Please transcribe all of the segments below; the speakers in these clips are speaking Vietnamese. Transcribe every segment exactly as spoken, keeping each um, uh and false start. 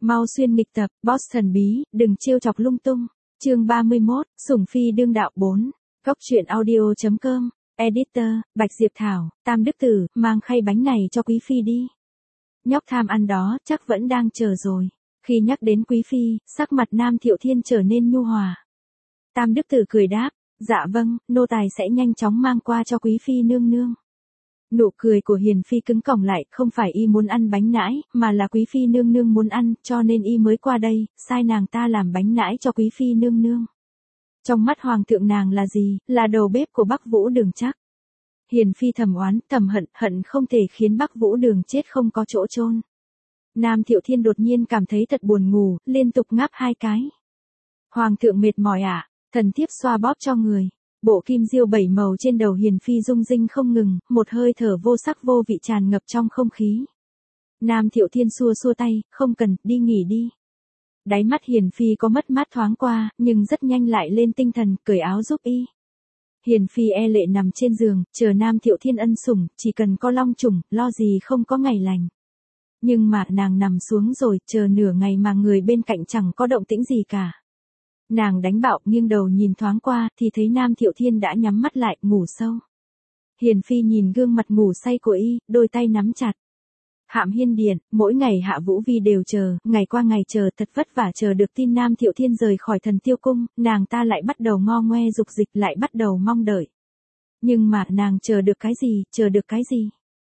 Mau xuyên nghịch tập, boss thần bí, đừng trêu chọc lung tung. Chương ba mươi mốt, Sủng Phi đương đạo bốn. Góc truyện audio chấm com. Editor, Bạch Diệp Thảo, Tam Đức Tử, mang khay bánh này cho Quý Phi đi. Nhóc tham ăn đó, chắc vẫn đang chờ rồi. Khi nhắc đến Quý Phi, sắc mặt Nam Thiệu Thiên trở nên nhu hòa. Tam Đức Tử cười đáp, dạ vâng, nô tài sẽ nhanh chóng mang qua cho Quý Phi nương nương. Nụ cười của Hiền Phi cứng cỏng lại, không phải y muốn ăn bánh nãi, mà là Quý Phi nương nương muốn ăn, cho nên y mới qua đây, sai nàng ta làm bánh nãi cho Quý Phi nương nương. Trong mắt Hoàng thượng nàng là gì, là đầu bếp của Bắc Vũ Đường chắc. Hiền Phi thầm oán, thầm hận, hận không thể khiến Bắc Vũ Đường chết không có chỗ chôn. Nam Thiệu Thiên đột nhiên cảm thấy thật buồn ngủ, liên tục ngáp hai cái. Hoàng thượng mệt mỏi ạ, à? Thần thiếp xoa bóp cho người. Bộ kim diêu bảy màu trên đầu Hiền Phi rung rinh không ngừng, một hơi thở vô sắc vô vị tràn ngập trong không khí. Nam Thiệu Thiên xua xua tay, không cần, đi nghỉ đi. Đáy mắt Hiền Phi có mất mát thoáng qua, nhưng rất nhanh lại lên tinh thần, cởi áo giúp y. Hiền Phi e lệ nằm trên giường, chờ Nam Thiệu Thiên ân sủng, chỉ cần có long trùng, lo gì không có ngày lành. Nhưng mà nàng nằm xuống rồi, chờ nửa ngày mà người bên cạnh chẳng có động tĩnh gì cả. Nàng đánh bạo, nghiêng đầu nhìn thoáng qua, thì thấy Nam Thiệu Thiên đã nhắm mắt lại, ngủ sâu. Hiền Phi nhìn gương mặt ngủ say của y, đôi tay nắm chặt. Hạm Hiên Điện, mỗi ngày Hạ Vũ Vi đều chờ, ngày qua ngày chờ, thật vất vả chờ được tin Nam Thiệu Thiên rời khỏi Thần Tiêu Cung, nàng ta lại bắt đầu ngo ngoe dục dịch, lại bắt đầu mong đợi. Nhưng mà nàng chờ được cái gì, chờ được cái gì?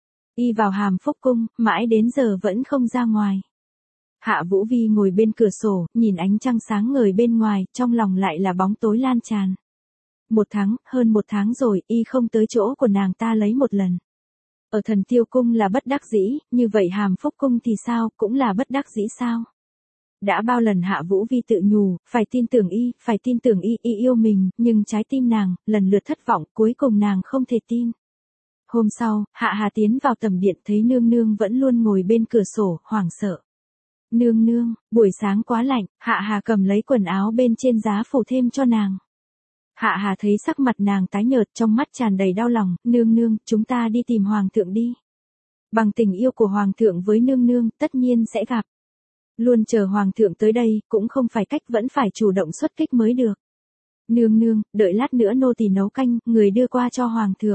Y vào Hàm Phúc Cung, mãi đến giờ vẫn không ra ngoài. Hạ Vũ Vi ngồi bên cửa sổ, nhìn ánh trăng sáng ngời bên ngoài, trong lòng lại là bóng tối lan tràn. Một tháng, hơn một tháng rồi, y không tới chỗ của nàng ta lấy một lần. Ở Thần Tiêu Cung là bất đắc dĩ, như vậy Hàm Phúc Cung thì sao, cũng là bất đắc dĩ sao? Đã bao lần Hạ Vũ Vi tự nhủ, phải tin tưởng y, phải tin tưởng y, y yêu mình, nhưng trái tim nàng, lần lượt thất vọng, cuối cùng nàng không thể tin. Hôm sau, Hạ Hà tiến vào tầm điện thấy nương nương vẫn luôn ngồi bên cửa sổ, hoảng sợ. Nương nương, buổi sáng quá lạnh, Hạ Hà cầm lấy quần áo bên trên giá phủ thêm cho nàng. Hạ Hà thấy sắc mặt nàng tái nhợt, trong mắt tràn đầy đau lòng, nương nương, chúng ta đi tìm Hoàng thượng đi. Bằng tình yêu của Hoàng thượng với nương nương, tất nhiên sẽ gặp. Luôn chờ Hoàng thượng tới đây, cũng không phải cách, vẫn phải chủ động xuất kích mới được. Nương nương, đợi lát nữa nô tỳ nấu canh, người đưa qua cho Hoàng thượng.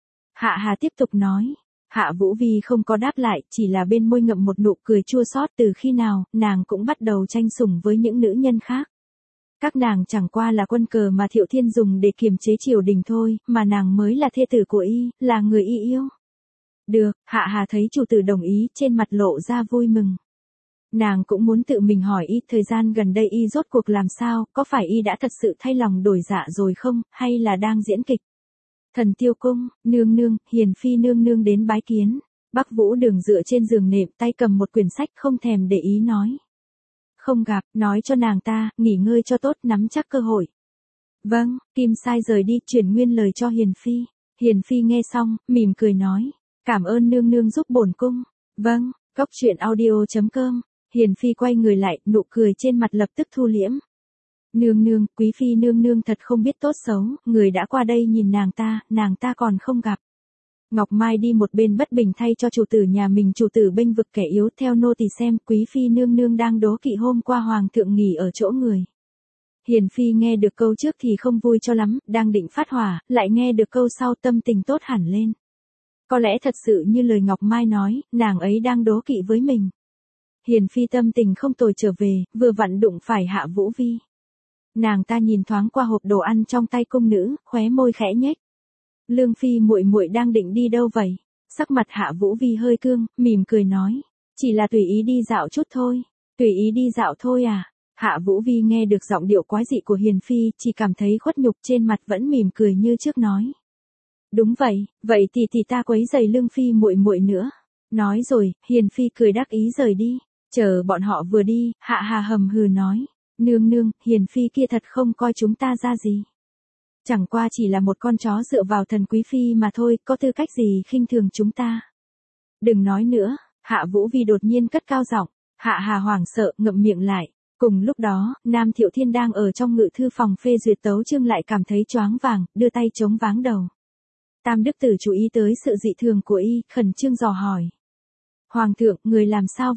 Hạ Hà tiếp tục nói. Hạ Vũ Vi không có đáp lại, chỉ là bên môi ngậm một nụ cười chua xót, từ khi nào, nàng cũng bắt đầu tranh sủng với những nữ nhân khác. Các nàng chẳng qua là quân cờ mà Thiệu Thiên dùng để kiềm chế triều đình thôi, mà nàng mới là thê tử của y, là người y yêu. Được, Hạ Hà thấy chủ tử đồng ý, trên mặt lộ ra vui mừng. Nàng cũng muốn tự mình hỏi y, thời gian gần đây y rốt cuộc làm sao, có phải y đã thật sự thay lòng đổi dạ rồi không, hay là đang diễn kịch? Thần Tiêu Cung, nương nương, Hiền Phi nương nương đến bái kiến. Bắc Vũ Đường dựa trên giường nệm, tay cầm một quyển sách, không thèm để ý nói. Không gặp, nói cho nàng ta, nghỉ ngơi cho tốt, nắm chắc cơ hội. Vâng, Kim Sai rời đi, chuyển nguyên lời cho Hiền Phi. Hiền Phi nghe xong, mỉm cười nói. Cảm ơn nương nương giúp bổn cung. Vâng, góc truyện audio chấm com. Hiền Phi quay người lại, nụ cười trên mặt lập tức thu liễm. Nương nương, Quý Phi nương nương thật không biết tốt xấu, người đã qua đây nhìn nàng ta, nàng ta còn không gặp. Ngọc Mai đi một bên bất bình thay cho chủ tử nhà mình, chủ tử bênh vực kẻ yếu, theo nô tỳ xem, Quý Phi nương nương đang đố kỵ hôm qua Hoàng thượng nghỉ ở chỗ người. Hiền Phi nghe được câu trước thì không vui cho lắm, đang định phát hỏa, lại nghe được câu sau tâm tình tốt hẳn lên. Có lẽ thật sự như lời Ngọc Mai nói, nàng ấy đang đố kỵ với mình. Hiền Phi tâm tình không tồi trở về, vừa vặn đụng phải Hạ Vũ Vi. Nàng ta nhìn thoáng qua hộp đồ ăn trong tay cung nữ, khóe môi khẽ nhếch. Lương Phi muội muội đang định đi đâu vậy? Sắc mặt Hạ Vũ Vi hơi cương, mỉm cười nói, chỉ là tùy ý đi dạo chút thôi. Tùy ý đi dạo thôi à? Hạ Vũ Vi nghe được giọng điệu quái dị của Hiền Phi, chỉ cảm thấy khuất nhục, trên mặt vẫn mỉm cười như trước nói. Đúng vậy, vậy thì thì ta quấy rầy Lương Phi muội muội nữa. Nói rồi, Hiền Phi cười đắc ý rời đi. Chờ bọn họ vừa đi, Hạ Hà hầm hừ nói. Nương nương, Hiền Phi kia thật không coi chúng ta ra gì. Chẳng qua chỉ là một con chó dựa vào thần Quý Phi mà thôi, có tư cách gì khinh thường chúng ta. Đừng nói nữa, Hạ Vũ Vi đột nhiên cất cao giọng. Hạ Hà hoảng sợ, ngậm miệng lại. Cùng lúc đó, Nam Thiệu Thiên đang ở trong ngự thư phòng phê duyệt tấu chương lại cảm thấy choáng vàng, đưa tay chống váng đầu. Tam Đức Tử chú ý tới sự dị thường của y, khẩn trương dò hỏi. Hoàng thượng, người làm sao vậy?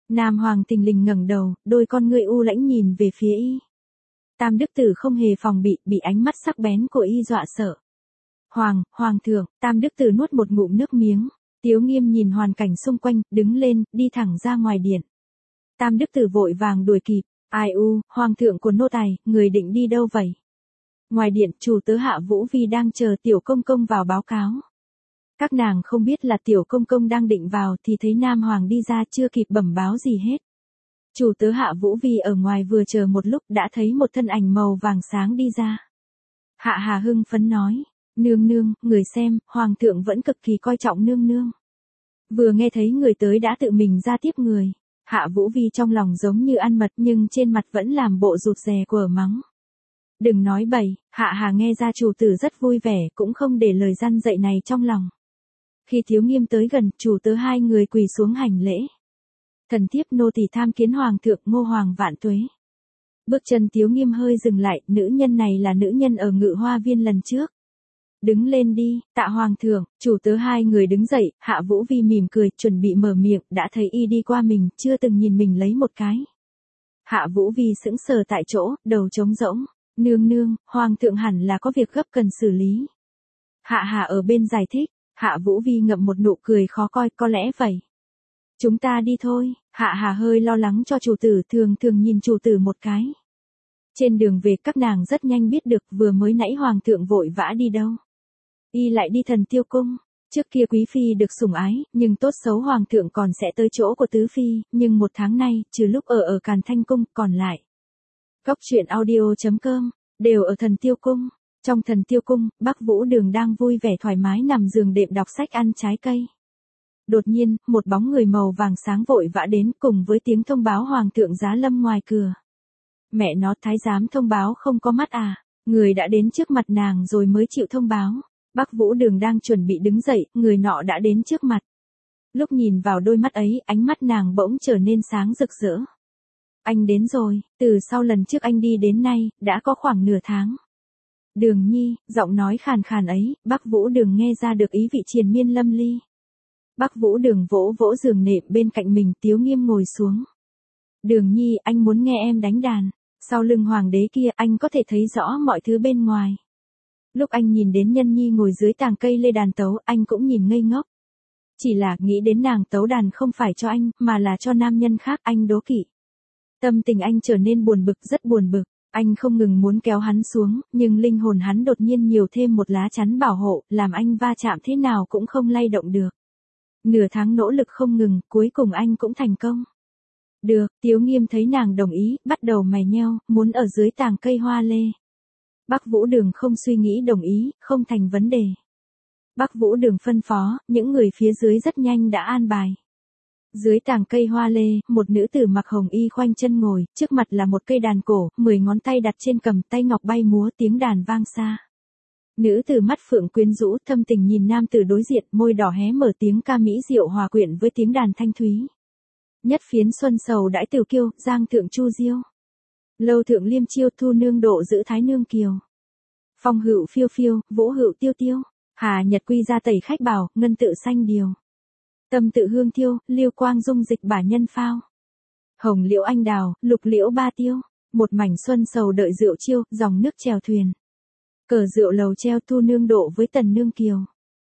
Nam Hoàng thình lình ngẩng đầu, đôi con ngươi u lãnh nhìn về phía y. Tam đức tử không hề phòng bị, bị ánh mắt sắc bén của y dọa sợ. Hoàng, Hoàng thượng, Tam đức tử nuốt một ngụm nước miếng. Tiếu Nghiêm nhìn hoàn cảnh xung quanh, đứng lên, đi thẳng ra ngoài điện. Tam đức tử vội vàng đuổi kịp. Ai u, Hoàng thượng của nô tài, người định đi đâu vậy? Ngoài điện, chủ tớ Hạ Vũ Vi đang chờ tiểu công công vào báo cáo. Các nàng không biết là tiểu công công đang định vào thì thấy Nam Hoàng đi ra chưa kịp bẩm báo gì hết. Chủ tớ Hạ Vũ Vi ở ngoài vừa chờ một lúc đã thấy một thân ảnh màu vàng sáng đi ra. Hạ Hà hưng phấn nói, nương nương, người xem, Hoàng thượng vẫn cực kỳ coi trọng nương nương. Vừa nghe thấy người tới đã tự mình ra tiếp người. Hạ Vũ Vi trong lòng giống như ăn mật nhưng trên mặt vẫn làm bộ rụt rè của mắng. Đừng nói bậy, Hạ Hà nghe ra chủ tử rất vui vẻ cũng không để lời răn dạy này trong lòng. Khi Tiếu Nghiêm tới gần, chủ tớ hai người quỳ xuống hành lễ. Thần thiếp nô tỳ tham kiến Hoàng thượng, Ngô Hoàng vạn tuế. Bước chân Tiếu Nghiêm hơi dừng lại, nữ nhân này là nữ nhân ở Ngự Hoa Viên lần trước. Đứng lên đi, tạ Hoàng thượng, chủ tớ hai người đứng dậy, Hạ Vũ Vi mỉm cười, chuẩn bị mở miệng, đã thấy y đi qua mình, chưa từng nhìn mình lấy một cái. Hạ Vũ Vi sững sờ tại chỗ, đầu trống rỗng, nương nương, Hoàng thượng hẳn là có việc gấp cần xử lý. Hạ Hà ở bên giải thích, Hạ Vũ Vi ngậm một nụ cười khó coi, có lẽ vậy. Chúng ta đi thôi, Hạ Hà hơi lo lắng cho chủ tử, thường thường nhìn chủ tử một cái. Trên đường về các nàng rất nhanh biết được vừa mới nãy Hoàng thượng vội vã đi đâu. Y lại đi Thần Tiêu Cung, trước kia Quý Phi được sủng ái, nhưng tốt xấu Hoàng thượng còn sẽ tới chỗ của Tứ Phi, nhưng một tháng nay, trừ lúc ở ở Càn Thanh Cung, còn lại. Góc truyện audio chấm com, đều ở Thần Tiêu Cung. Trong Thần Tiêu Cung, Bắc Vũ Đường đang vui vẻ thoải mái nằm giường đệm đọc sách ăn trái cây. Đột nhiên, một bóng người màu vàng sáng vội vã đến cùng với tiếng thông báo Hoàng thượng giá lâm ngoài cửa. Mẹ nó, thái giám thông báo không có mắt à, người đã đến trước mặt nàng rồi mới chịu thông báo. Bắc Vũ Đường đang chuẩn bị đứng dậy, người nọ đã đến trước mặt. Lúc nhìn vào đôi mắt ấy, ánh mắt nàng bỗng trở nên sáng rực rỡ. Anh đến rồi, từ sau lần trước anh đi đến nay, đã có khoảng nửa tháng. Đường Nhi, giọng nói khàn khàn ấy, Bắc Vũ Đường nghe ra được ý vị triền miên lâm ly. Bắc Vũ Đường vỗ vỗ giường nệm bên cạnh mình, Tiếu Nghiêm ngồi xuống. Đường Nhi, anh muốn nghe em đánh đàn. Sau lưng hoàng đế kia, anh có thể thấy rõ mọi thứ bên ngoài. Lúc anh nhìn đến Nhân Nhi ngồi dưới tàng cây lê đàn tấu, anh cũng nhìn ngây ngốc. Chỉ là nghĩ đến nàng tấu đàn không phải cho anh, mà là cho nam nhân khác, anh đố kỵ. Tâm tình anh trở nên buồn bực, rất buồn bực. Anh không ngừng muốn kéo hắn xuống, nhưng linh hồn hắn đột nhiên nhiều thêm một lá chắn bảo hộ, làm anh va chạm thế nào cũng không lay động được. Nửa tháng nỗ lực không ngừng, cuối cùng anh cũng thành công. Được, Tiếu Nghiêm thấy nàng đồng ý, bắt đầu mày nheo, muốn ở dưới tàng cây hoa lê. Bắc Vũ Đường không suy nghĩ đồng ý, không thành vấn đề. Bắc Vũ Đường phân phó, những người phía dưới rất nhanh đã an bài. Dưới tàng cây hoa lê, một nữ tử mặc hồng y khoanh chân ngồi, trước mặt là một cây đàn cổ, mười ngón tay đặt trên cầm, tay ngọc bay múa, tiếng đàn vang xa. Nữ tử mắt phượng quyến rũ, thâm tình nhìn nam tử đối diện, môi đỏ hé mở, tiếng ca mỹ diệu hòa quyện với tiếng đàn thanh thúy. Nhất phiến xuân sầu đãi tiểu kiêu, giang thượng chu diêu. Lâu thượng liêm chiêu, thu nương độ giữ thái nương kiều. Phong hữu phiêu phiêu, vũ hữu tiêu tiêu. Hà nhật quy ra tẩy khách bảo, ngân tự xanh điều. Tâm tự hương thiêu, liêu quang dung dịch bả nhân phao. Hồng liễu anh đào, lục liễu ba tiêu. Một mảnh xuân sầu đợi rượu chiêu, dòng nước chèo thuyền. Cờ rượu lầu treo, thu nương độ với tần nương kiều.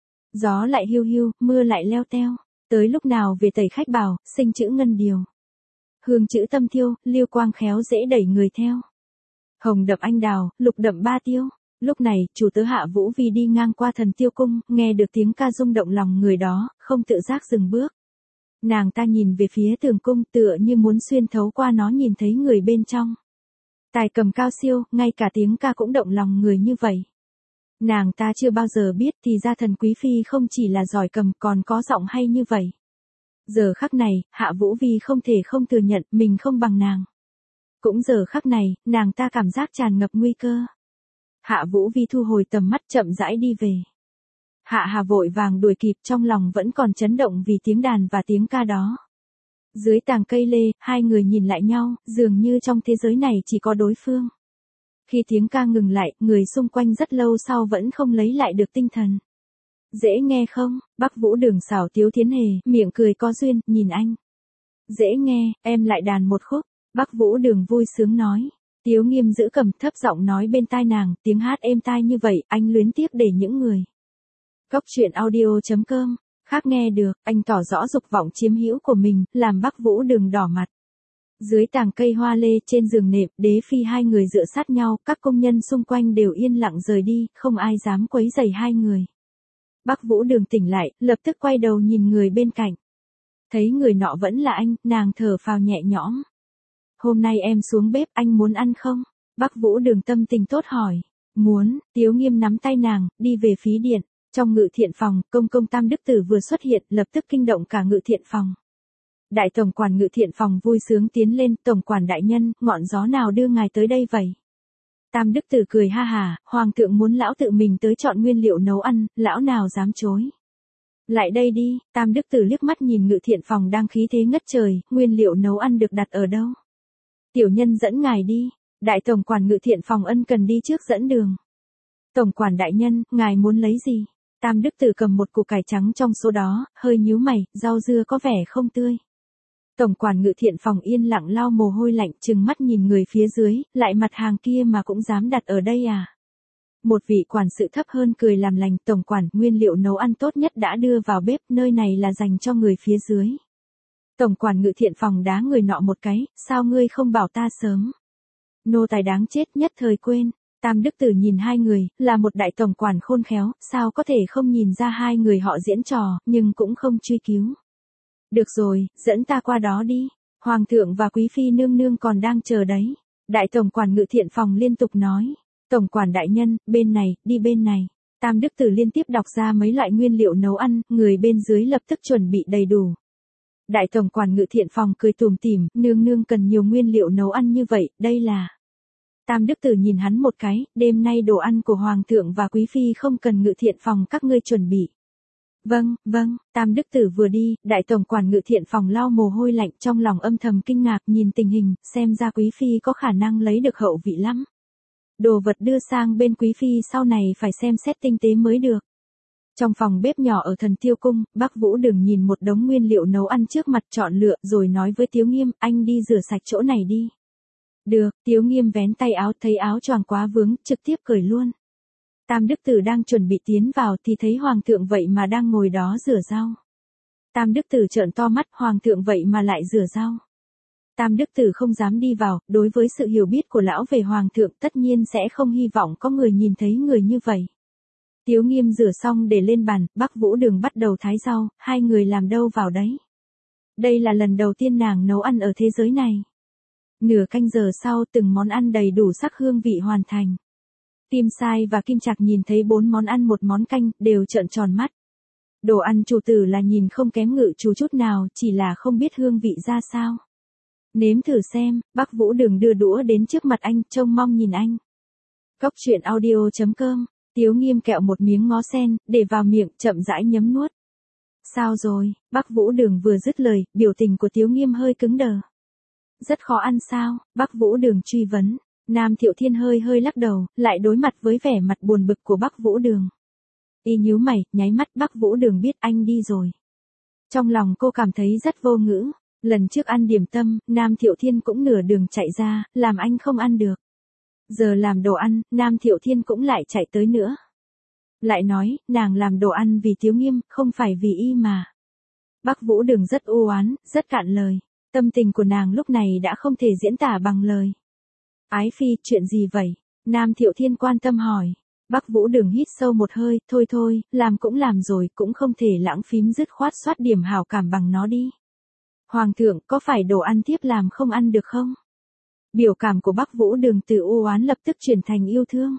Gió lại hiu hiu, mưa lại leo teo. Tới lúc nào về tẩy khách bảo, sinh chữ ngân điều. Hương chữ tâm thiêu, liêu quang khéo dễ đẩy người theo. Hồng đậm anh đào, lục đậm ba tiêu. Lúc này, chủ tớ Hạ Vũ Vi đi ngang qua Thần Tiêu Cung, nghe được tiếng ca rung động lòng người đó, không tự giác dừng bước. Nàng ta nhìn về phía tường cung, tựa như muốn xuyên thấu qua nó nhìn thấy người bên trong. Tài cầm cao siêu, ngay cả tiếng ca cũng động lòng người như vậy. Nàng ta chưa bao giờ biết thì ra Thần Quý Phi không chỉ là giỏi cầm còn có giọng hay như vậy. Giờ khắc này, Hạ Vũ Vi không thể không thừa nhận mình không bằng nàng. Cũng giờ khắc này, nàng ta cảm giác tràn ngập nguy cơ. Hạ Vũ Vi thu hồi tầm mắt chậm rãi đi về. Hạ Hà vội vàng đuổi kịp, trong lòng vẫn còn chấn động vì tiếng đàn và tiếng ca đó. Dưới tàng cây lê, hai người nhìn lại nhau, dường như trong thế giới này chỉ có đối phương. Khi tiếng ca ngừng lại, người xung quanh rất lâu sau vẫn không lấy lại được tinh thần. Dễ nghe không? Bắc Vũ Đường xảo tiếu thiến hề, miệng cười có duyên, nhìn anh. Dễ nghe, em lại đàn một khúc. Bắc Vũ Đường vui sướng nói. Tiếu Nghiêm giữ cầm thấp giọng nói bên tai nàng, tiếng hát êm tai như vậy, anh luyến tiếc để những người. Cốc truyện audio chấm com, khác nghe được, anh tỏ rõ dục vọng chiếm hữu của mình, làm Bắc Vũ Đường đỏ mặt. Dưới tàng cây hoa lê trên giường nệm, Đế Phi hai người dựa sát nhau, các công nhân xung quanh đều yên lặng rời đi, không ai dám quấy rầy hai người. Bắc Vũ Đường tỉnh lại, lập tức quay đầu nhìn người bên cạnh. Thấy người nọ vẫn là anh, nàng thở phào nhẹ nhõm. Hôm nay em xuống bếp, anh muốn ăn không? Bắc Vũ Đường tâm tình tốt hỏi. Muốn, Tiếu Nghiêm nắm tay nàng, đi về phí điện. Trong ngự thiện phòng, công công Tam Đức Tử vừa xuất hiện, lập tức kinh động cả ngự thiện phòng. Đại tổng quản ngự thiện phòng vui sướng tiến lên, tổng quản đại nhân, ngọn gió nào đưa ngài tới đây vậy? Tam Đức Tử cười ha hà, hoàng thượng muốn lão tự mình tới chọn nguyên liệu nấu ăn, lão nào dám chối. Lại đây đi, Tam Đức Tử liếc mắt nhìn ngự thiện phòng đang khí thế ngất trời, nguyên liệu nấu ăn được đặt ở đâu? Tiểu nhân dẫn ngài đi, đại tổng quản ngự thiện phòng ân cần đi trước dẫn đường. Tổng quản đại nhân, ngài muốn lấy gì? Tam Đức Tử cầm một củ cải trắng trong số đó, hơi nhíu mày, rau dưa có vẻ không tươi. Tổng quản ngự thiện phòng yên lặng lau mồ hôi lạnh, trừng mắt nhìn người phía dưới, lại mặt hàng kia mà cũng dám đặt ở đây à? Một vị quản sự thấp hơn cười làm lành, tổng quản, nguyên liệu nấu ăn tốt nhất đã đưa vào bếp, nơi này là dành cho người phía dưới. Tổng quản ngự thiện phòng đá người nọ một cái, sao ngươi không bảo ta sớm? Nô tài đáng chết nhất thời quên. Tam Đức Tử nhìn hai người, là một đại tổng quản khôn khéo, sao có thể không nhìn ra hai người họ diễn trò, nhưng cũng không truy cứu. Được rồi, dẫn ta qua đó đi. Hoàng thượng và quý phi nương nương còn đang chờ đấy. Đại tổng quản ngự thiện phòng liên tục nói. Tổng quản đại nhân, bên này, đi bên này. Tam Đức Tử liên tiếp đọc ra mấy loại nguyên liệu nấu ăn, người bên dưới lập tức chuẩn bị đầy đủ. Đại tổng quản ngự thiện phòng cười tủm tỉm, nương nương cần nhiều nguyên liệu nấu ăn như vậy, đây là... Tam Đức Tử nhìn hắn một cái, đêm nay đồ ăn của Hoàng thượng và Quý Phi không cần ngự thiện phòng các ngươi chuẩn bị. Vâng, vâng, Tam Đức Tử vừa đi, đại tổng quản ngự thiện phòng lau mồ hôi lạnh trong lòng âm thầm kinh ngạc nhìn tình hình, xem ra Quý Phi có khả năng lấy được hậu vị lắm. Đồ vật đưa sang bên Quý Phi sau này phải xem xét tinh tế mới được. Trong phòng bếp nhỏ ở Thần Tiêu Cung, Bắc Vũ Đường nhìn một đống nguyên liệu nấu ăn trước mặt chọn lựa rồi nói với Tiếu Nghiêm, anh đi rửa sạch chỗ này đi. Được, Tiếu Nghiêm vén tay áo thấy áo choàng quá vướng, trực tiếp cởi luôn. Tam Đức Tử đang chuẩn bị tiến vào thì thấy Hoàng thượng vậy mà đang ngồi đó rửa rau. Tam Đức Tử trợn to mắt, Hoàng thượng vậy mà lại rửa rau. Tam Đức Tử không dám đi vào, đối với sự hiểu biết của lão về Hoàng thượng tất nhiên sẽ không hy vọng có người nhìn thấy người như vậy. Tiếu Nghiêm rửa xong để lên bàn, Bắc Vũ Đường bắt đầu thái rau, hai người làm đâu vào đấy. Đây là lần đầu tiên nàng nấu ăn ở thế giới này. Nửa canh giờ sau từng món ăn đầy đủ sắc hương vị hoàn thành. Tim Sai và Kim Trạc nhìn thấy bốn món ăn một món canh, đều trợn tròn mắt. Đồ ăn chủ tử là nhìn không kém ngự chủ chút nào, chỉ là không biết hương vị ra sao. Nếm thử xem, Bắc Vũ Đường đưa đũa đến trước mặt anh, trông mong nhìn anh. Cốc truyện audio chấm com, Tiếu Nghiêm kẹo một miếng ngó sen, để vào miệng, chậm rãi nhấm nuốt. Sao rồi, Bắc Vũ Đường vừa dứt lời, biểu tình của Tiếu Nghiêm hơi cứng đờ. Rất khó ăn sao, Bắc Vũ Đường truy vấn. Nam Thiệu Thiên hơi hơi lắc đầu, lại đối mặt với vẻ mặt buồn bực của Bắc Vũ Đường. Y nhíu mày, nháy mắt Bắc Vũ Đường biết anh đi rồi. Trong lòng cô cảm thấy rất vô ngữ. Lần trước ăn điểm tâm, Nam Thiệu Thiên cũng nửa đường chạy ra, làm anh không ăn được. Giờ làm đồ ăn, Nam Thiệu Thiên cũng lại chạy tới nữa. Lại nói, nàng làm đồ ăn vì Tiếu Nghiêm, không phải vì y mà. Bắc Vũ Đường rất u oán, rất cạn lời. Tâm tình của nàng lúc này đã không thể diễn tả bằng lời. Ái Phi, chuyện gì vậy? Nam Thiệu Thiên quan tâm hỏi. Bắc Vũ Đường hít sâu một hơi, thôi thôi, làm cũng làm rồi, cũng không thể lãng phím dứt khoát soát điểm hảo cảm bằng nó đi. Hoàng thượng, có phải đồ ăn tiếp làm không ăn được không? Biểu cảm của Bắc Vũ Đường từ u oán lập tức chuyển thành yêu thương.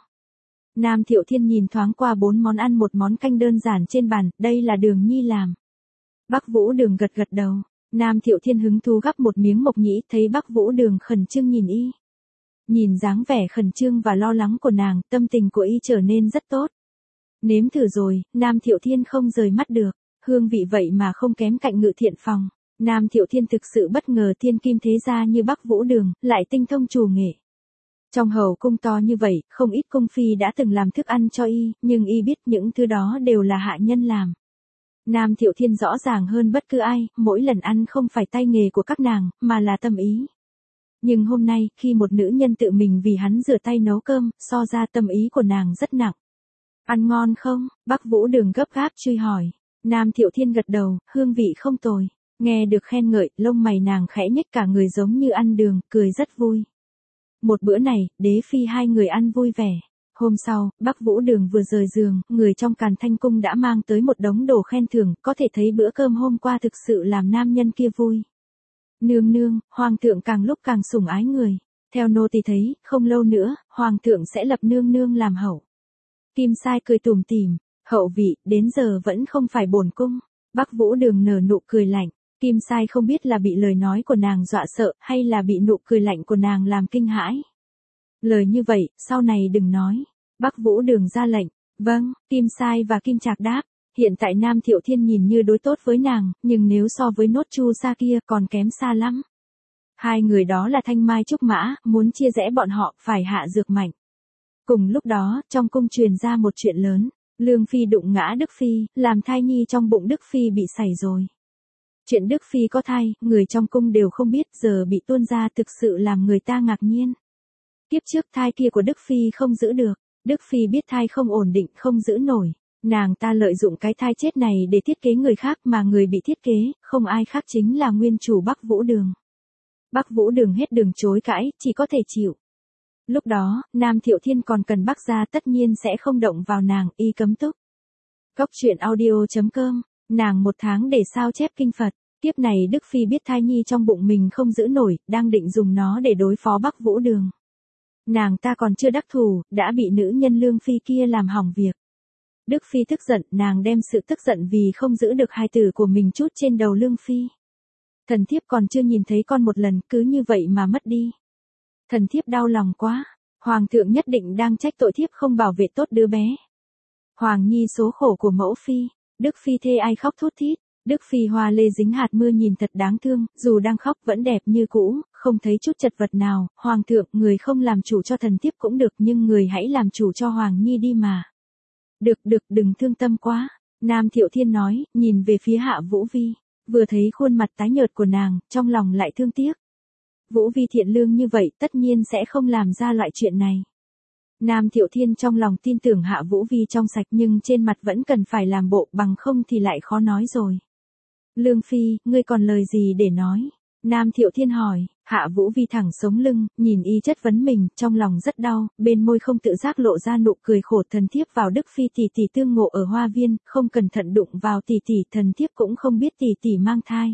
Nam Thiệu Thiên nhìn thoáng qua bốn món ăn một món canh đơn giản trên bàn, đây là Đường Nhi làm. Bắc Vũ Đường gật gật đầu. Nam Thiệu Thiên hứng thú gắp một miếng mộc nhĩ, thấy Bắc Vũ Đường khẩn trương nhìn y. Nhìn dáng vẻ khẩn trương và lo lắng của nàng, tâm tình của y trở nên rất tốt. Nếm thử rồi, Nam Thiệu Thiên không rời mắt được, hương vị vậy mà không kém cạnh ngự thiện phòng. Nam Thiệu Thiên thực sự bất ngờ thiên kim thế gia như Bắc Vũ Đường, lại tinh thông chủ nghệ. Trong hầu cung to như vậy, không ít cung phi đã từng làm thức ăn cho y, nhưng y biết những thứ đó đều là hạ nhân làm. Nam Thiệu Thiên rõ ràng hơn bất cứ ai, mỗi lần ăn không phải tay nghề của các nàng, mà là tâm ý. Nhưng hôm nay, khi một nữ nhân tự mình vì hắn rửa tay nấu cơm, so ra tâm ý của nàng rất nặng. Ăn ngon không? Bắc Vũ Đường gấp gáp truy hỏi. Nam Thiệu Thiên gật đầu, hương vị không tồi. Nghe được khen ngợi, lông mày nàng khẽ nhếch cả người giống như ăn đường, cười rất vui. Một bữa này, Đế Phi hai người ăn vui vẻ. Hôm sau, Bắc Vũ Đường vừa rời giường, người trong Càn Thanh Cung đã mang tới một đống đồ khen thưởng, có thể thấy bữa cơm hôm qua thực sự làm nam nhân kia vui. Nương nương, hoàng thượng càng lúc càng sủng ái người. Theo nô tỳ thấy, không lâu nữa, hoàng thượng sẽ lập nương nương làm hậu. Kim Sai cười tủm tỉm, hậu vị, đến giờ vẫn không phải bổn cung. Bắc Vũ Đường nở nụ cười lạnh. Kim Sai không biết là bị lời nói của nàng dọa sợ, hay là bị nụ cười lạnh của nàng làm kinh hãi. Lời như vậy, sau này đừng nói. Bắc Vũ Đường ra lệnh. Vâng, Kim Sai và Kim Trạc đáp. Hiện tại Nam Thiệu Thiên nhìn như đối tốt với nàng, nhưng nếu so với nốt Chu Sa kia còn kém xa lắm. Hai người đó là thanh mai trúc mã, muốn chia rẽ bọn họ phải hạ dược mạnh. Cùng lúc đó, trong cung truyền ra một chuyện lớn. Lương Phi đụng ngã Đức Phi, làm thai nhi trong bụng Đức Phi bị sảy rồi. Chuyện Đức Phi có thai, người trong cung đều không biết, giờ bị tuôn ra thực sự làm người ta ngạc nhiên. Kiếp trước thai kia của Đức Phi không giữ được, Đức Phi biết thai không ổn định, không giữ nổi. Nàng ta lợi dụng cái thai chết này để thiết kế người khác, mà người bị thiết kế, không ai khác chính là nguyên chủ Bắc Vũ Đường. Bắc Vũ Đường hết đường chối cãi, chỉ có thể chịu. Lúc đó, Nam Thiệu Thiên còn cần Bắc gia tất nhiên sẽ không động vào nàng, y cấm túc. Cốc truyện audio chấm com, nàng một tháng để sao chép kinh Phật. Tiếp này Đức Phi biết thai nhi trong bụng mình không giữ nổi, đang định dùng nó để đối phó Bắc Vũ Đường. Nàng ta còn chưa đắc thủ, đã bị nữ nhân Lương Phi kia làm hỏng việc. Đức Phi tức giận, nàng đem sự tức giận vì không giữ được hài tử của mình trút trên đầu Lương Phi. Thần thiếp còn chưa nhìn thấy con một lần, cứ như vậy mà mất đi. Thần thiếp đau lòng quá, Hoàng thượng nhất định đang trách tội thiếp không bảo vệ tốt đứa bé. Hoàng nhi số khổ của mẫu Phi, Đức Phi thê ai khóc thút thít. Đức Phi hoa lê dính hạt mưa nhìn thật đáng thương, dù đang khóc vẫn đẹp như cũ, không thấy chút chật vật nào. Hoàng thượng, người không làm chủ cho thần thiếp cũng được, nhưng người hãy làm chủ cho Hoàng nhi đi mà. Được được, đừng thương tâm quá. Nam Thiệu Thiên nói, nhìn về phía Hạ Vũ Vi, vừa thấy khuôn mặt tái nhợt của nàng, trong lòng lại thương tiếc. Vũ Vi thiện lương như vậy, tất nhiên sẽ không làm ra loại chuyện này. Nam Thiệu Thiên trong lòng tin tưởng Hạ Vũ Vi trong sạch, nhưng trên mặt vẫn cần phải làm bộ, bằng không thì lại khó nói rồi. Lương Phi, ngươi còn lời gì để nói? Nam Thiệu Thiên hỏi. Hạ Vũ Vi thẳng sống lưng, nhìn y chất vấn mình, trong lòng rất đau, bên môi không tự giác lộ ra nụ cười khổ. Thần thiếp vào Đức Phi tỷ tỷ tương ngộ ở hoa viên, không cẩn thận đụng vào tỷ tỷ, thần thiếp cũng không biết tỷ tỷ mang thai.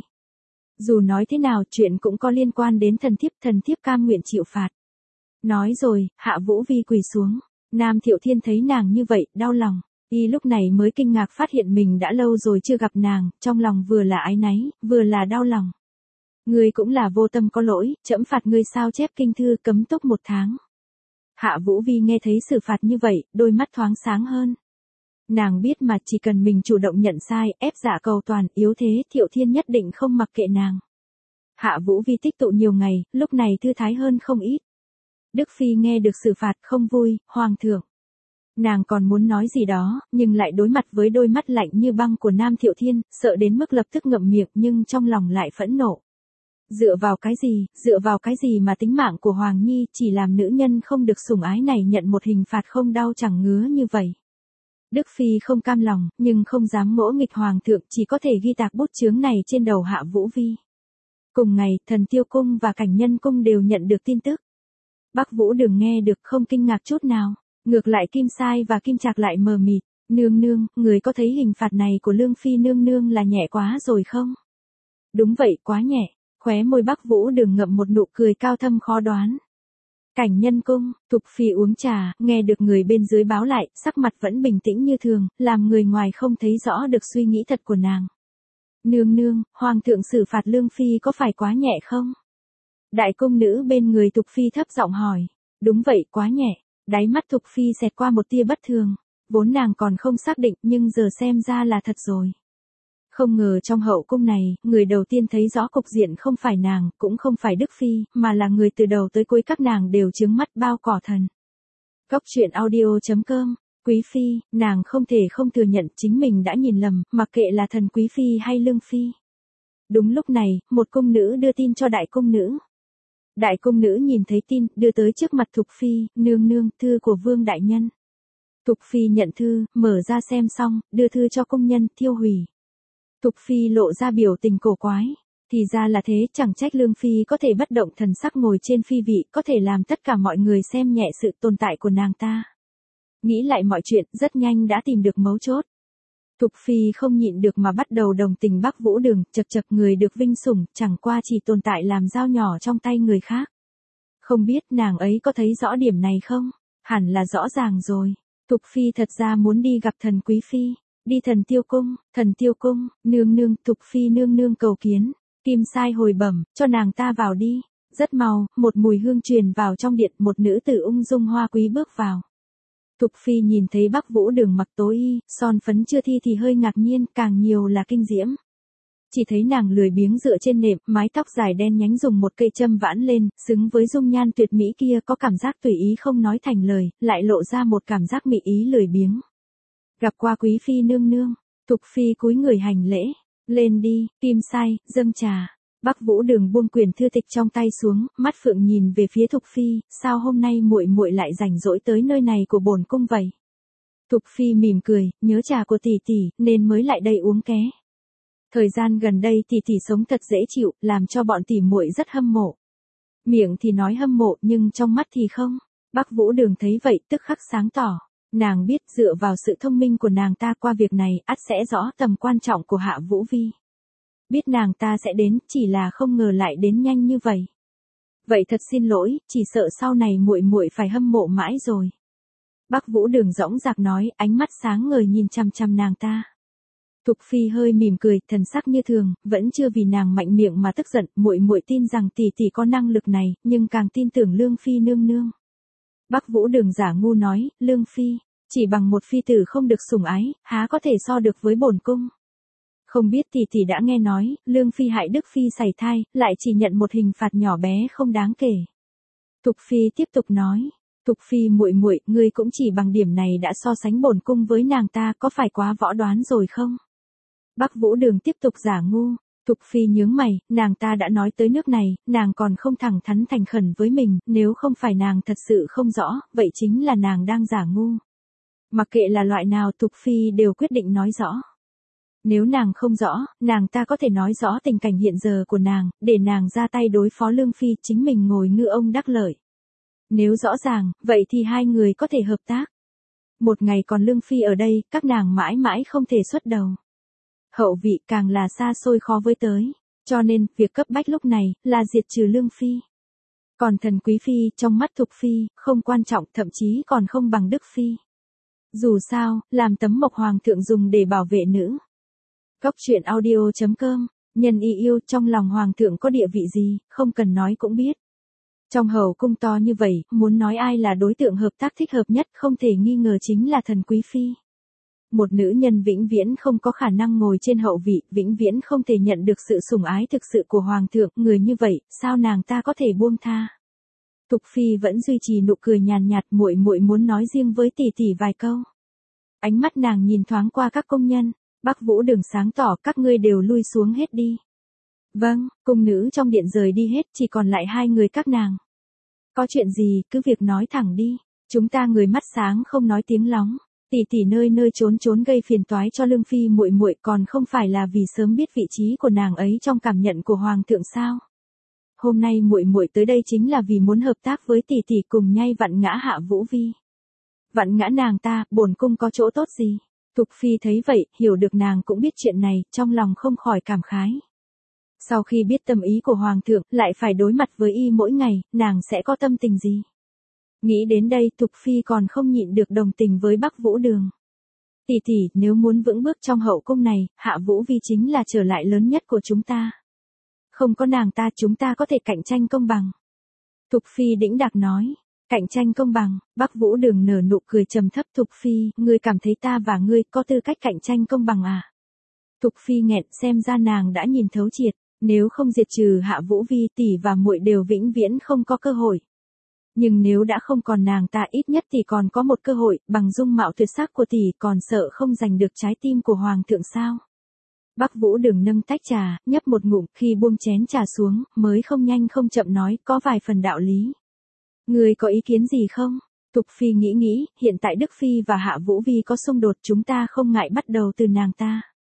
Dù nói thế nào, chuyện cũng có liên quan đến thần thiếp, thần thiếp cam nguyện chịu phạt. Nói rồi, Hạ Vũ Vi quỳ xuống. Nam Thiệu Thiên thấy nàng như vậy, đau lòng. Y lúc này mới kinh ngạc phát hiện mình đã lâu rồi chưa gặp nàng, trong lòng vừa là áy náy, vừa là đau lòng. Ngươi cũng là vô tâm có lỗi, trẫm phạt ngươi sao chép kinh thư cấm túc một tháng. Hạ Vũ Vi nghe thấy xử phạt như vậy, đôi mắt thoáng sáng hơn. Nàng biết mà chỉ cần mình chủ động nhận sai, ép dạ cầu toàn, yếu thế, Thiệu Thiên nhất định không mặc kệ nàng. Hạ Vũ Vi tích tụ nhiều ngày, lúc này thư thái hơn không ít. Đức Phi nghe được xử phạt không vui, Hoàng thượng. Nàng còn muốn nói gì đó, nhưng lại đối mặt với đôi mắt lạnh như băng của Nam Thiệu Thiên, sợ đến mức lập tức ngậm miệng, nhưng trong lòng lại phẫn nộ. Dựa vào cái gì, dựa vào cái gì mà tính mạng của Hoàng Nhi chỉ làm nữ nhân không được sủng ái này nhận một hình phạt không đau chẳng ngứa như vậy. Đức Phi không cam lòng, nhưng không dám ngỗ nghịch Hoàng thượng, chỉ có thể ghi tạc bút chướng này trên đầu Hạ Vũ Vi. Cùng ngày, Thần Tiêu Cung và Cảnh Nhân Cung đều nhận được tin tức. Bắc Vũ Đường nghe được không kinh ngạc chút nào. Ngược lại Kim Sai và Kim Trạc lại mờ mịt. Nương nương, người có thấy hình phạt này của Lương Phi nương nương là nhẹ quá rồi không? Đúng vậy, quá nhẹ. Khóe môi Bắc Vũ Đường ngậm một nụ cười cao thâm khó đoán. Cảnh Nhân Cung, Thục Phi uống trà, nghe được người bên dưới báo lại, sắc mặt vẫn bình tĩnh như thường, làm người ngoài không thấy rõ được suy nghĩ thật của nàng. Nương nương, Hoàng thượng xử phạt Lương Phi có phải quá nhẹ không? Đại cung nữ bên người Thục Phi thấp giọng hỏi. Đúng vậy, quá nhẹ. Đáy mắt Thục Phi xẹt qua một tia bất thường. Vốn nàng còn không xác định, nhưng giờ xem ra là thật rồi. Không ngờ trong hậu cung này, người đầu tiên thấy rõ cục diện không phải nàng, cũng không phải Đức Phi, mà là người từ đầu tới cuối các nàng đều trướng mắt bao cỏ thần. Cốc truyện audio chấm com Quý phi, nàng không thể không thừa nhận chính mình đã nhìn lầm, mặc kệ là Thần quý phi hay Lương phi. Đúng lúc này, một cung nữ đưa tin cho đại cung nữ. Đại cung nữ nhìn thấy tin, đưa tới trước mặt Thục phi, nương nương, thư của Vương đại nhân. Thục phi nhận thư, mở ra xem xong, đưa thư cho công nhân, thiêu hủy. Thục phi lộ ra biểu tình cổ quái. Thì ra là thế, chẳng trách Lương phi có thể bất động thần sắc ngồi trên phi vị, có thể làm tất cả mọi người xem nhẹ sự tồn tại của nàng ta. Nghĩ lại mọi chuyện, rất nhanh đã tìm được mấu chốt. Thục phi không nhịn được mà bắt đầu đồng tình Bắc Vũ Đường, chật chật người được vinh sủng, chẳng qua chỉ tồn tại làm dao nhỏ trong tay người khác. Không biết nàng ấy có thấy rõ điểm này không? Hẳn là rõ ràng rồi. Thục phi thật ra muốn đi gặp Thần quý phi, đi Thần Tiêu cung, Thần Tiêu cung, nương nương, Thục phi nương nương cầu kiến. Kim sai hồi bẩm, cho nàng ta vào đi. Rất mau, một mùi hương truyền vào trong điện, một nữ tử ung dung hoa quý bước vào. Thục phi nhìn thấy Bắc Vũ Đường mặc tối y, son phấn chưa thi thì hơi ngạc nhiên, càng nhiều là kinh diễm. Chỉ thấy nàng lười biếng dựa trên nệm, mái tóc dài đen nhánh dùng một cây châm vãn lên, xứng với dung nhan tuyệt mỹ kia, có cảm giác tùy ý không nói thành lời, lại lộ ra một cảm giác mị ý lười biếng. Gặp qua quý phi nương nương, Thục phi cúi người hành lễ, lên đi, Kim sai, dâng trà. Bắc Vũ Đường buông quyển thư tịch trong tay xuống, mắt phượng nhìn về phía Thục phi, sao hôm nay muội muội lại rảnh rỗi tới nơi này của bổn cung vậy? Thục phi mỉm cười, nhớ trà của tỷ tỷ, nên mới lại đây uống ké. Thời gian gần đây tỷ tỷ sống thật dễ chịu, làm cho bọn tỷ muội rất hâm mộ. Miệng thì nói hâm mộ nhưng trong mắt thì không. Bắc Vũ Đường thấy vậy tức khắc sáng tỏ. Nàng biết dựa vào sự thông minh của nàng ta qua việc này ắt sẽ rõ tầm quan trọng của Hạ Vũ Vi. Biết nàng ta sẽ đến, chỉ là không ngờ lại đến nhanh như vậy. Vậy thật xin lỗi, chỉ sợ sau này muội muội phải hâm mộ mãi rồi. Bắc Vũ Đường dõng dạc nói, ánh mắt sáng ngời nhìn chằm chằm nàng ta. Thục phi hơi mỉm cười, thần sắc như thường, vẫn chưa vì nàng mạnh miệng mà tức giận, muội muội tin rằng tỷ tỷ có năng lực này, nhưng càng tin tưởng Lương phi nương nương. Bắc Vũ Đường giả ngu nói, Lương phi, chỉ bằng một phi tử không được sủng ái, há có thể so được với bổn cung. Không biết tỷ tỷ đã nghe nói, Lương phi hại Đức phi sảy thai, lại chỉ nhận một hình phạt nhỏ bé không đáng kể. Thục phi tiếp tục nói, Thục phi muội muội, ngươi cũng chỉ bằng điểm này đã so sánh bổn cung với nàng ta, có phải quá võ đoán rồi không? Bắc Vũ Đường tiếp tục giả ngu. Thục phi nhướng mày, nàng ta đã nói tới nước này, nàng còn không thẳng thắn thành khẩn với mình, nếu không phải nàng thật sự không rõ, vậy chính là nàng đang giả ngu. Mặc kệ là loại nào, Thục phi đều quyết định nói rõ. Nếu nàng không rõ, nàng ta có thể nói rõ tình cảnh hiện giờ của nàng, để nàng ra tay đối phó Lương phi, chính mình ngồi ngư ông đắc lợi. Nếu rõ ràng, vậy thì hai người có thể hợp tác. Một ngày còn Lương phi ở đây, các nàng mãi mãi không thể xuất đầu. Hậu vị càng là xa xôi khó với tới, cho nên, việc cấp bách lúc này, là diệt trừ Lương phi. Còn Thần quý phi, trong mắt Thục phi, không quan trọng, thậm chí còn không bằng Đức phi. Dù sao, làm tấm mộc hoàng thượng dùng để bảo vệ nữ. Góc truyện audio chấm com, nhân y yêu, trong lòng hoàng thượng có địa vị gì, không cần nói cũng biết. Trong hậu cung to như vậy, muốn nói ai là đối tượng hợp tác thích hợp nhất, không thể nghi ngờ chính là Thần quý phi. Một nữ nhân vĩnh viễn không có khả năng ngồi trên hậu vị, vĩnh viễn không thể nhận được sự sủng ái thực sự của hoàng thượng, người như vậy, sao nàng ta có thể buông tha? Thục phi vẫn duy trì nụ cười nhàn nhạt, muội muội muốn nói riêng với tỷ tỷ vài câu. Ánh mắt nàng nhìn thoáng qua các công nhân, Bắc Vũ Đường sáng tỏ, các ngươi đều lui xuống hết đi. Vâng, cung nữ trong điện rời đi hết, chỉ còn lại hai người các nàng. Có chuyện gì, cứ việc nói thẳng đi, chúng ta người mắt sáng không nói tiếng lóng. Tỷ tỷ nơi nơi trốn trốn gây phiền toái cho Lương phi muội muội, còn không phải là vì sớm biết vị trí của nàng ấy trong cảm nhận của hoàng thượng sao? Hôm nay muội muội tới đây chính là vì muốn hợp tác với tỷ tỷ cùng nhai vặn ngã Hạ Vũ Vi. Vặn ngã nàng ta, bổn cung có chỗ tốt gì? Thục phi thấy vậy, hiểu được nàng cũng biết chuyện này, trong lòng không khỏi cảm khái. Sau khi biết tâm ý của hoàng thượng, lại phải đối mặt với y mỗi ngày, nàng sẽ có tâm tình gì? Nghĩ đến đây, Thục phi còn không nhịn được đồng tình với Bắc Vũ Đường. Tỷ tỷ, nếu muốn vững bước trong hậu cung này, Hạ Vũ Vi chính là trở lại lớn nhất của chúng ta. Không có nàng ta, chúng ta có thể cạnh tranh công bằng. Thục phi đĩnh đạc nói, cạnh tranh công bằng. Bắc Vũ Đường nở nụ cười trầm thấp, Thục phi, ngươi cảm thấy ta và ngươi có tư cách cạnh tranh công bằng à? Thục phi nghẹn, xem ra nàng đã nhìn thấu triệt, nếu không diệt trừ Hạ Vũ Vi, tỷ và muội đều vĩnh viễn không có cơ hội. Nhưng nếu đã không còn nàng ta ít nhất thì còn có một cơ hội, bằng dung mạo tuyệt sắc của tỷ còn sợ không giành được trái tim của hoàng thượng sao. Bắc Vũ Đường nâng tách trà, nhấp một ngụm, khi buông chén trà xuống, mới không nhanh không chậm nói, có vài phần đạo lý. Người có ý kiến gì không? Tục Phi nghĩ nghĩ, hiện tại Đức Phi và Hạ Vũ Vi có xung đột, chúng ta không ngại bắt đầu từ nàng ta.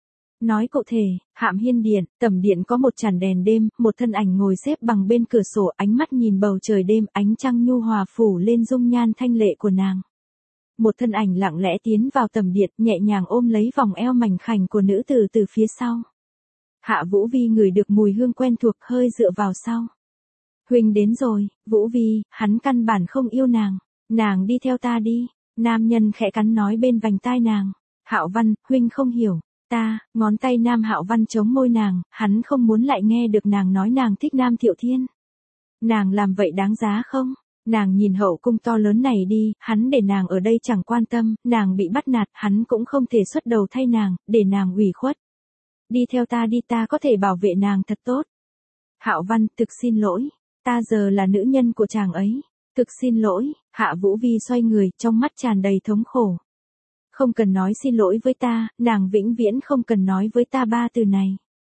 Nói cụ thể, Hạm Hiên Điện, tầm điện có một chản đèn đêm, một thân ảnh ngồi xếp bằng bên cửa sổ, ánh mắt nhìn bầu trời đêm, ánh trăng nhu hòa phủ lên dung nhan thanh lệ của nàng. Một thân ảnh lặng lẽ tiến vào tầm điện, nhẹ nhàng ôm lấy vòng eo mảnh khảnh của nữ tử từ phía sau. Hạ Vũ Vi ngửi được mùi hương quen thuộc, hơi dựa vào sau. Huynh đến rồi, Vũ Vi, hắn căn bản không yêu nàng. Nàng đi theo ta đi. Nam nhân khẽ cắn nói bên vành tai nàng. Hạo Văn, huynh không hiểu. Ta, ngón tay Nam Hạo Văn chống môi nàng, hắn không muốn lại nghe được nàng nói nàng thích Nam Thiệu Thiên. Nàng làm vậy đáng giá không? Nàng nhìn hậu cung to lớn này đi, hắn để nàng ở đây chẳng quan tâm, nàng bị bắt nạt, hắn cũng không thể xuất đầu thay nàng, để nàng ủy khuất. Đi theo ta đi, ta có thể bảo vệ nàng thật tốt. Hạo Văn, thực xin lỗi, ta giờ là nữ nhân của chàng ấy. Thực xin lỗi, Hạ Vũ Vi xoay người, trong mắt tràn đầy thống khổ. Không cần nói xin lỗi với ta, nàng vĩnh viễn không cần nói với ta ba từ này.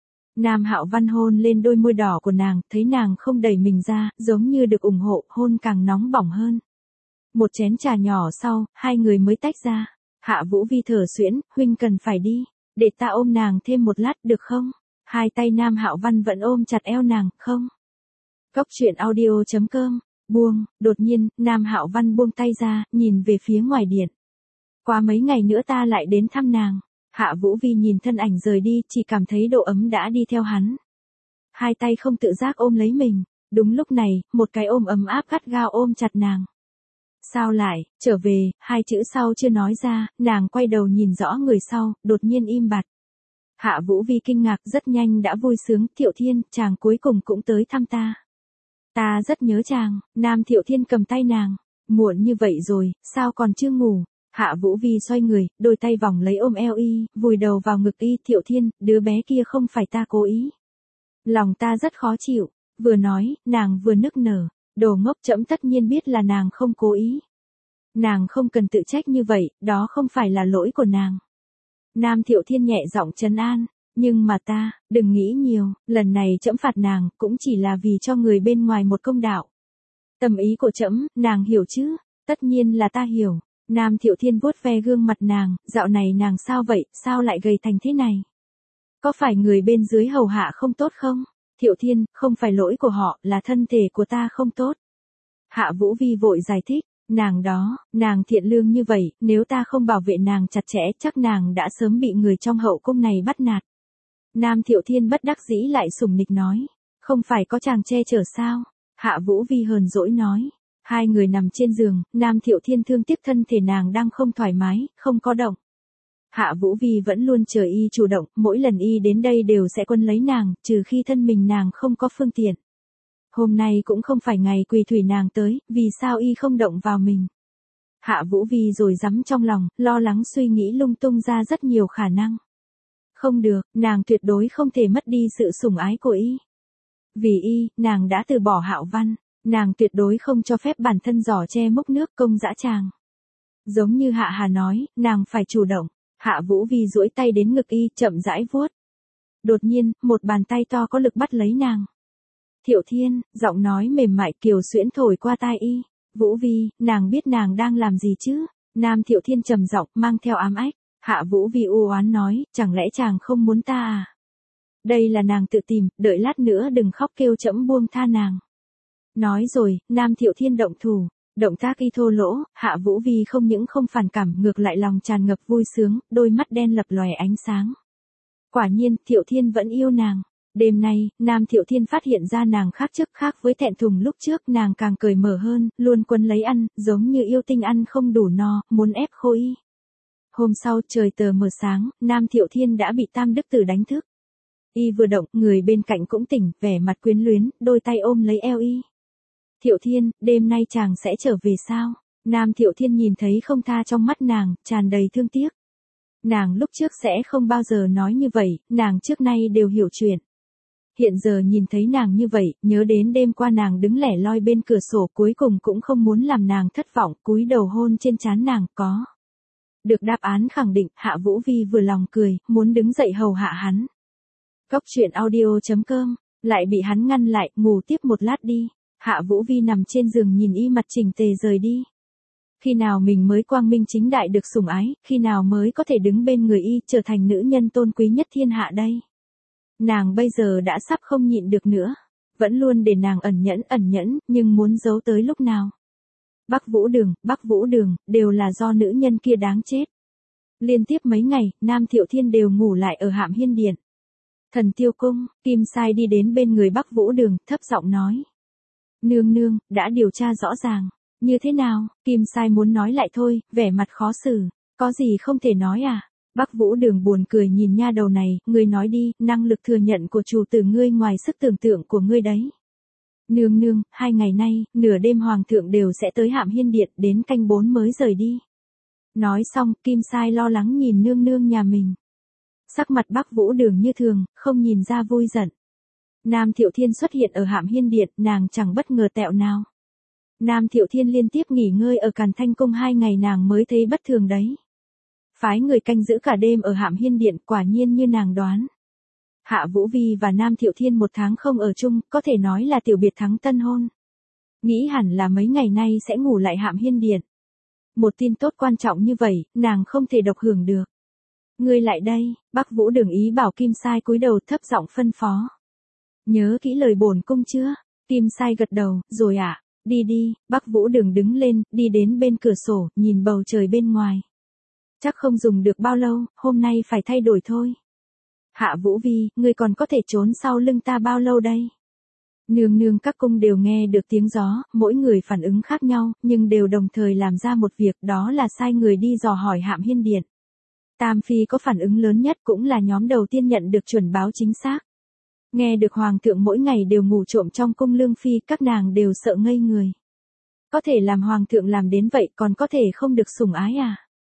Nam Hạo Văn hôn lên đôi môi đỏ của nàng, thấy nàng không đẩy mình ra, giống như được ủng hộ, hôn càng nóng bỏng hơn. Một chén trà nhỏ sau, hai người mới tách ra. Hạ Vũ Vi thở xuyễn, huynh cần phải đi, để ta ôm nàng thêm một lát được không? Hai tay Nam Hạo Văn vẫn ôm chặt eo nàng, không? Cốc truyện audio chấm com, buông, đột nhiên, Nam Hạo Văn buông tay ra, nhìn về phía ngoài điện. Qua mấy ngày nữa ta lại đến thăm nàng. Hạ Vũ Vi nhìn thân ảnh rời đi, chỉ cảm thấy độ ấm đã đi theo hắn. Hai tay không tự giác ôm lấy mình. Đúng lúc này, một cái ôm ấm áp gắt gao ôm chặt nàng. Sao lại, trở về, hai chữ sau chưa nói ra, nàng quay đầu nhìn rõ người sau, đột nhiên im bặt. Hạ Vũ Vi kinh ngạc, rất nhanh đã vui sướng, Thiệu Thiên, chàng cuối cùng cũng tới thăm ta. Ta rất nhớ chàng. Nam Thiệu Thiên cầm tay nàng. Muộn như vậy rồi, sao còn chưa ngủ? Hạ Vũ Vi xoay người, đôi tay vòng lấy ôm eo y, vùi đầu vào ngực y. Thiệu Thiên, đứa bé kia không phải ta cố ý. Lòng ta rất khó chịu. Vừa nói, nàng vừa nức nở. Đồ ngốc, trẫm tất nhiên biết là nàng không cố ý. Nàng không cần tự trách như vậy, đó không phải là lỗi của nàng. Nam Thiệu Thiên nhẹ giọng trấn an. Nhưng mà ta, đừng nghĩ nhiều, lần này trẫm phạt nàng, cũng chỉ là vì cho người bên ngoài một công đạo. Tâm ý của trẫm, nàng hiểu chứ? Tất nhiên là ta hiểu. Nam Thiệu Thiên vuốt ve gương mặt nàng, dạo này nàng sao vậy, sao lại gầy thành thế này? Có phải người bên dưới hầu hạ không tốt không? Thiệu Thiên, không phải lỗi của họ, là thân thể của ta không tốt. Hạ Vũ Vi vội giải thích, nàng đó, nàng thiện lương như vậy, nếu ta không bảo vệ nàng chặt chẽ, chắc nàng đã sớm bị người trong hậu cung này bắt nạt. Nam Thiệu Thiên bất đắc dĩ lại sủng nịch nói, không phải có chàng che chở sao? Hạ Vũ Vi hờn dỗi nói. Hai người nằm trên giường, Nam Thiệu Thiên thương tiếc thân thể nàng đang không thoải mái, không có động. Hạ Vũ Vi vẫn luôn chờ y chủ động, mỗi lần y đến đây đều sẽ quân lấy nàng, trừ khi thân mình nàng không có phương tiện. Hôm nay cũng không phải ngày quỳ thủy nàng tới, vì sao y không động vào mình. Hạ Vũ Vi rồi rắm trong lòng, lo lắng suy nghĩ lung tung ra rất nhiều khả năng. Không được, nàng tuyệt đối không thể mất đi sự sủng ái của y. Vì y, nàng đã từ bỏ Hạo Văn. Nàng tuyệt đối không cho phép bản thân giỏ che múc nước công dã tràng. Giống như Hạ Hà nói, nàng phải chủ động. Hạ Vũ Vi duỗi tay đến ngực y, chậm rãi vuốt. Đột nhiên, một bàn tay to có lực bắt lấy nàng. Thiệu Thiên, giọng nói mềm mại kiều xuyễn thổi qua tai y. Vũ Vi, nàng biết nàng đang làm gì chứ? Nam Thiệu Thiên trầm giọng, mang theo ám ách. Hạ Vũ Vi u oán nói, chẳng lẽ chàng không muốn ta à? Đây là nàng tự tìm, đợi lát nữa đừng khóc kêu trẫm buông tha nàng. Nói rồi, Nam Thiệu Thiên động thủ, động tác y thô lỗ, Hạ Vũ Vi không những không phản cảm, ngược lại lòng tràn ngập vui sướng, đôi mắt đen lập lòe ánh sáng. Quả nhiên, Thiệu Thiên vẫn yêu nàng. Đêm nay, Nam Thiệu Thiên phát hiện ra nàng khác trước, khác với thẹn thùng lúc trước, nàng càng cởi mở hơn, luôn quấn lấy ăn, giống như yêu tinh ăn không đủ no, muốn ép khô y. Hôm sau, trời tờ mờ sáng, Nam Thiệu Thiên đã bị Tam Đức Tử đánh thức. Y vừa động, người bên cạnh cũng tỉnh, vẻ mặt quyến luyến, đôi tay ôm lấy eo y. Thiệu Thiên, đêm nay chàng sẽ trở về sao? Nam Thiệu Thiên nhìn thấy không tha trong mắt nàng, tràn đầy thương tiếc. Nàng lúc trước sẽ không bao giờ nói như vậy, nàng trước nay đều hiểu chuyện. Hiện giờ nhìn thấy nàng như vậy, nhớ đến đêm qua nàng đứng lẻ loi bên cửa sổ, cuối cùng cũng không muốn làm nàng thất vọng, cúi đầu hôn trên trán nàng. Có được đáp án khẳng định, Hạ Vũ Vi vừa lòng cười, muốn đứng dậy hầu hạ hắn. Góc truyện audio chấm com, lại bị hắn ngăn lại, ngủ tiếp một lát đi. Hạ Vũ Vi nằm trên giường nhìn y mặt chỉnh tề rời đi. Khi nào mình mới quang minh chính đại được sủng ái, khi nào mới có thể đứng bên người y, trở thành nữ nhân tôn quý nhất thiên hạ đây. Nàng bây giờ đã sắp không nhịn được nữa. Vẫn luôn để nàng ẩn nhẫn ẩn nhẫn, nhưng muốn giấu tới lúc nào. Bắc Vũ Đường, Bắc Vũ Đường, đều là do nữ nhân kia đáng chết. Liên tiếp mấy ngày, Nam Thiệu Thiên đều ngủ lại ở Hạm Hiên Điện. Thần Tiêu Cung, Kim Sai đi đến bên người Bắc Vũ Đường, thấp giọng nói. Nương nương, đã điều tra rõ ràng. Như thế nào? Kim Sai muốn nói lại thôi, vẻ mặt khó xử. Có gì không thể nói à? Bắc Vũ Đường buồn cười nhìn nha đầu này, ngươi nói đi, năng lực thừa nhận của chủ tử ngươi ngoài sức tưởng tượng của ngươi đấy. Nương nương, hai ngày nay, nửa đêm hoàng thượng đều sẽ tới Hạm Hiên Điện, đến canh bốn mới rời đi. Nói xong, Kim Sai lo lắng nhìn nương nương nhà mình. Sắc mặt Bắc Vũ Đường như thường, không nhìn ra vui giận. Nam Thiệu Thiên xuất hiện ở Hạm Hiên Điện, nàng chẳng bất ngờ tẹo nào. Nam Thiệu Thiên liên tiếp nghỉ ngơi ở Càn Thanh Cung hai ngày, nàng mới thấy bất thường đấy. Phái người canh giữ cả đêm ở Hạm Hiên Điện, quả nhiên như nàng đoán. Hạ Vũ Vi và Nam Thiệu Thiên một tháng không ở chung, có thể nói là tiểu biệt thắng tân hôn. Nghĩ hẳn là mấy ngày nay sẽ ngủ lại Hạm Hiên Điện. Một tin tốt quan trọng như vậy, nàng không thể độc hưởng được. Ngươi lại đây, Bắc Vũ Đường ý bảo Kim Sai cúi đầu thấp giọng phân phó. Nhớ kỹ lời bổn cung chưa? Kim Sai gật đầu, rồi ạ, à? Đi đi. Bắc Vũ Đường đứng lên, đi đến bên cửa sổ, nhìn bầu trời bên ngoài. Chắc không dùng được bao lâu, hôm nay phải thay đổi thôi. Hạ Vũ Vi, ngươi còn có thể trốn sau lưng ta bao lâu đây? Nương nương, các cung đều nghe được tiếng gió, mỗi người phản ứng khác nhau, nhưng đều đồng thời làm ra một việc, đó là sai người đi dò hỏi Hạm Hiên Điện. Tam Phi có phản ứng lớn nhất, cũng là nhóm đầu tiên nhận được chuẩn báo chính xác. Nghe được hoàng thượng mỗi ngày đều ngủ trộm trong cung Lương Phi, các nàng đều sợ ngây người. Có thể làm hoàng thượng làm đến vậy, còn có thể không được sủng ái à?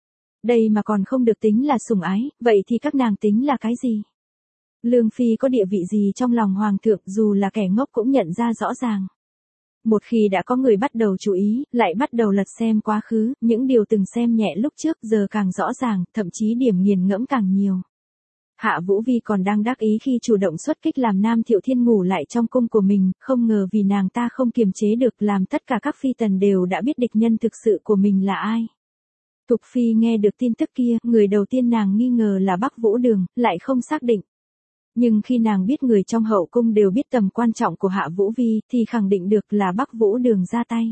Đây mà còn không được tính là sủng ái, vậy thì các nàng tính là cái gì? Lương Phi có địa vị gì trong lòng hoàng thượng, dù là kẻ ngốc cũng nhận ra rõ ràng. Một khi đã có người bắt đầu chú ý, lại bắt đầu lật xem quá khứ, những điều từng xem nhẹ lúc trước giờ càng rõ ràng, thậm chí điểm nghiền ngẫm càng nhiều. Hạ Vũ Vi còn đang đắc ý khi chủ động xuất kích làm Nam Thiệu Thiên ngủ lại trong cung của mình, không ngờ vì nàng ta không kiềm chế được làm tất cả các phi tần đều đã biết địch nhân thực sự của mình là ai. Thục Phi nghe được tin tức kia, người đầu tiên nàng nghi ngờ là Bắc Vũ Đường, lại không xác định. Nhưng khi nàng biết người trong hậu cung đều biết tầm quan trọng của Hạ Vũ Vi, thì khẳng định được là Bắc Vũ Đường ra tay.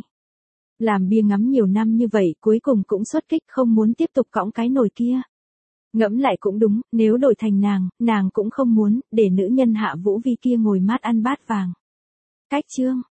Làm bia ngắm nhiều năm như vậy, cuối cùng cũng xuất kích, không muốn tiếp tục cõng cái nồi kia. Ngẫm lại cũng đúng, nếu đổi thành nàng, nàng cũng không muốn, để nữ nhân Hạ Vũ Vi kia ngồi mát ăn bát vàng. Cách chương